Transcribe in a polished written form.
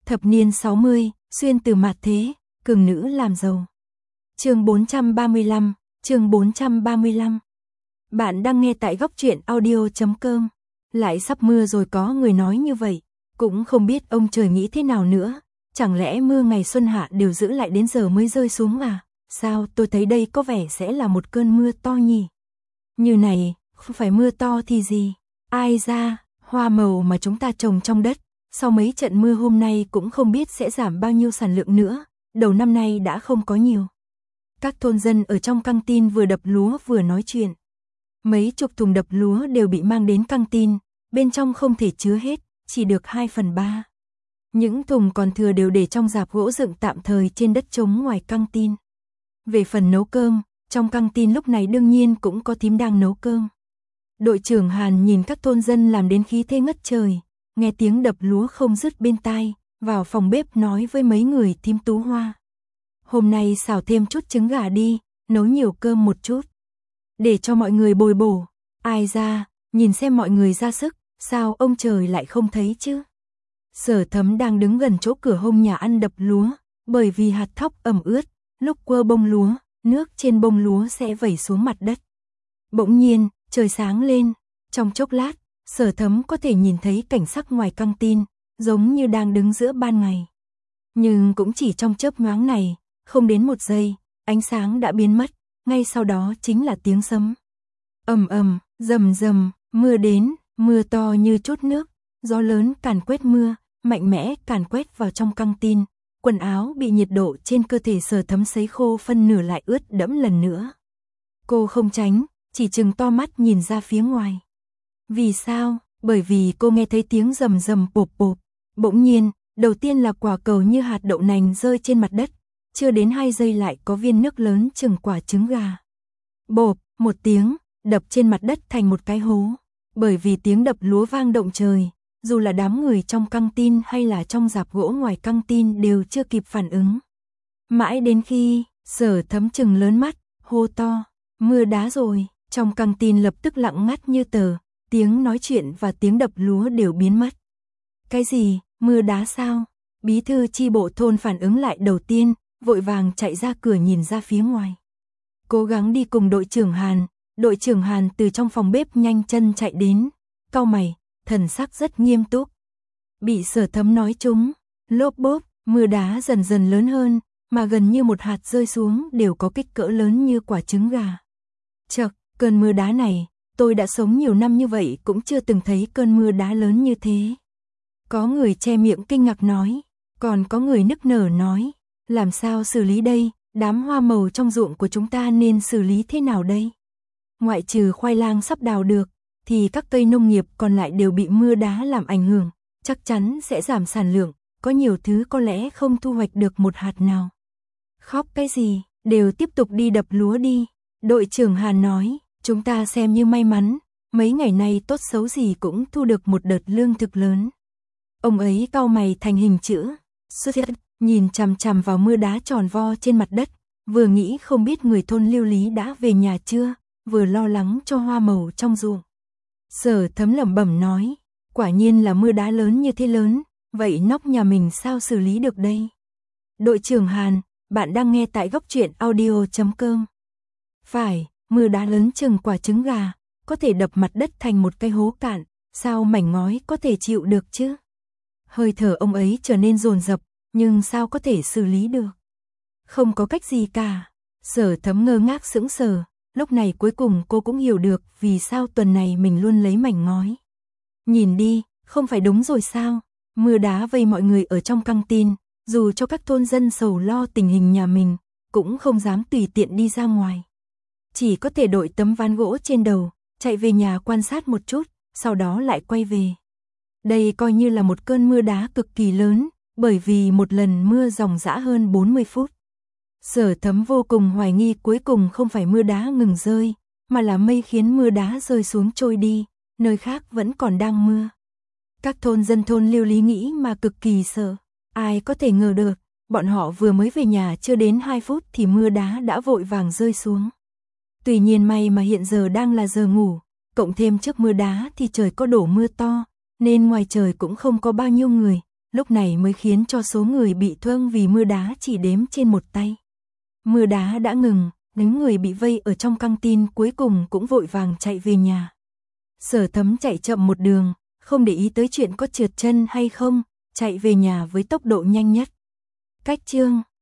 Thập niên 60, xuyên từ mạt thế, cường nữ làm giàu. Chương 435, chương 435. Bạn đang nghe tại góc truyện audio.com. Lại sắp mưa rồi, có người nói như vậy, cũng không biết ông trời nghĩ thế nào nữa, chẳng lẽ mưa ngày xuân hạ đều giữ lại đến giờ mới rơi xuống à? Sao tôi thấy đây có vẻ sẽ là một cơn mưa to nhỉ? Như này, không phải mưa to thì gì? Ai ra, hoa màu mà chúng ta trồng trong đất, sau mấy trận mưa hôm nay cũng không biết sẽ giảm bao nhiêu sản lượng nữa, đầu năm nay đã không có nhiều. Các thôn dân ở trong căng tin vừa đập lúa vừa nói chuyện. Mấy chục thùng đập lúa đều bị mang đến căng tin, bên trong không thể chứa hết, chỉ được 2/3. Những thùng còn thừa đều để trong rạp gỗ dựng tạm thời trên đất trống ngoài căng tin. Về phần nấu cơm, trong căng tin lúc này đương nhiên cũng có thím đang nấu cơm. Đội trưởng Hàn nhìn các thôn dân làm đến khí thế ngất trời, nghe tiếng đập lúa không dứt bên tai, vào phòng bếp nói với mấy người thím Tú Hoa. Hôm nay xào thêm chút trứng gà đi, nấu nhiều cơm một chút. Để cho mọi người bồi bổ, ai ra, nhìn xem mọi người ra sức, sao ông trời lại không thấy chứ? Sở Thấm đang đứng gần chỗ cửa hông nhà ăn đập lúa, bởi vì hạt thóc ẩm ướt, lúc quơ bông lúa, nước trên bông lúa sẽ vẩy xuống mặt đất. Bỗng nhiên, trời sáng lên, trong chốc lát, Sở Thấm có thể nhìn thấy cảnh sắc ngoài căng tin, giống như đang đứng giữa ban ngày. Nhưng cũng chỉ trong chớp nhoáng này, không đến một giây, ánh sáng đã biến mất, ngay sau đó chính là tiếng sấm. Ầm ầm, rầm rầm, mưa đến, mưa to như trút nước, gió lớn càn quét mưa, mạnh mẽ càn quét vào trong căng tin, quần áo bị nhiệt độ trên cơ thể Sở Thấm sấy khô phân nửa lại ướt đẫm lần nữa. Cô không tránh, chỉ trừng to mắt nhìn ra phía ngoài. Vì sao? Bởi vì cô nghe thấy tiếng rầm rầm bộp bộp. Bỗng nhiên, đầu tiên là quả cầu như hạt đậu nành rơi trên mặt đất, chưa đến 2 giây lại có viên nước lớn chừng quả trứng gà. Bộp, một tiếng, đập trên mặt đất thành một cái hố. Bởi vì tiếng đập lúa vang động trời, dù là đám người trong căng tin hay là trong rạp gỗ ngoài căng tin đều chưa kịp phản ứng. Mãi đến khi, Sở Thấm trừng lớn mắt, hô to, mưa đá rồi, trong căng tin lập tức lặng ngắt như tờ, tiếng nói chuyện và tiếng đập lúa đều biến mất. Cái gì, mưa đá sao? Bí thư chi bộ thôn phản ứng lại đầu tiên, vội vàng chạy ra cửa nhìn ra phía ngoài. Cố gắng đi cùng đội trưởng Hàn từ trong phòng bếp nhanh chân chạy đến, cau mày, thần sắc rất nghiêm túc. Bị Sở Thấm nói trúng, lốp bốp, mưa đá dần dần lớn hơn, mà gần như một hạt rơi xuống đều có kích cỡ lớn như quả trứng gà. Chậc, cơn mưa đá này, tôi đã sống nhiều năm như vậy cũng chưa từng thấy cơn mưa đá lớn như thế. Có người che miệng kinh ngạc nói, còn có người nức nở nói, làm sao xử lý đây, đám hoa màu trong ruộng của chúng ta nên xử lý thế nào đây? Ngoại trừ khoai lang sắp đào được, thì các cây nông nghiệp còn lại đều bị mưa đá làm ảnh hưởng, chắc chắn sẽ giảm sản lượng, có nhiều thứ có lẽ không thu hoạch được một hạt nào. Khóc cái gì, đều tiếp tục đi đập lúa đi. Đội trưởng Hàn nói, chúng ta xem như may mắn, mấy ngày nay tốt xấu gì cũng thu được một đợt lương thực lớn. Ông ấy cau mày thành hình chữ, nhìn chằm chằm vào mưa đá tròn vo trên mặt đất, vừa nghĩ không biết người thôn Lưu Lý đã về nhà chưa, vừa lo lắng cho hoa màu trong ruộng. Sở Thấm lẩm bẩm nói, quả nhiên là mưa đá lớn như thế lớn, vậy nóc nhà mình sao xử lý được đây? Đội trưởng Hàn, bạn đang nghe tại góc truyện audio.com. Phải, mưa đá lớn chừng quả trứng gà, có thể đập mặt đất thành một cái hố cạn, sao mảnh ngói có thể chịu được chứ? Hơi thở ông ấy trở nên dồn dập, nhưng sao có thể xử lý được? Không có cách gì cả. Sở Thấm ngơ ngác sững sờ, lúc này cuối cùng cô cũng hiểu được vì sao tuần này mình luôn lấy mảnh ngói. Nhìn đi, không phải đúng rồi sao? Mưa đá vây mọi người ở trong căng tin, dù cho các thôn dân sầu lo tình hình nhà mình, cũng không dám tùy tiện đi ra ngoài. Chỉ có thể đội tấm ván gỗ trên đầu, chạy về nhà quan sát một chút, sau đó lại quay về. Đây coi như là một cơn mưa đá cực kỳ lớn, bởi vì một lần mưa ròng rã hơn 40 phút. Sở Thấm vô cùng hoài nghi cuối cùng không phải mưa đá ngừng rơi, mà là mây khiến mưa đá rơi xuống trôi đi, nơi khác vẫn còn đang mưa. Các thôn dân thôn Lưu Lý nghĩ mà cực kỳ sợ, ai có thể ngờ được, bọn họ vừa mới về nhà chưa đến 2 phút thì mưa đá đã vội vàng rơi xuống. Tuy nhiên may mà hiện giờ đang là giờ ngủ, cộng thêm trước mưa đá thì trời có đổ mưa to, nên ngoài trời cũng không có bao nhiêu người, lúc này mới khiến cho số người bị thương vì mưa đá chỉ đếm trên một tay. Mưa đá đã ngừng, những người bị vây ở trong căng tin cuối cùng cũng vội vàng chạy về nhà. Sở Thấm chạy chậm một đường, không để ý tới chuyện có trượt chân hay không, chạy về nhà với tốc độ nhanh nhất. Cách chương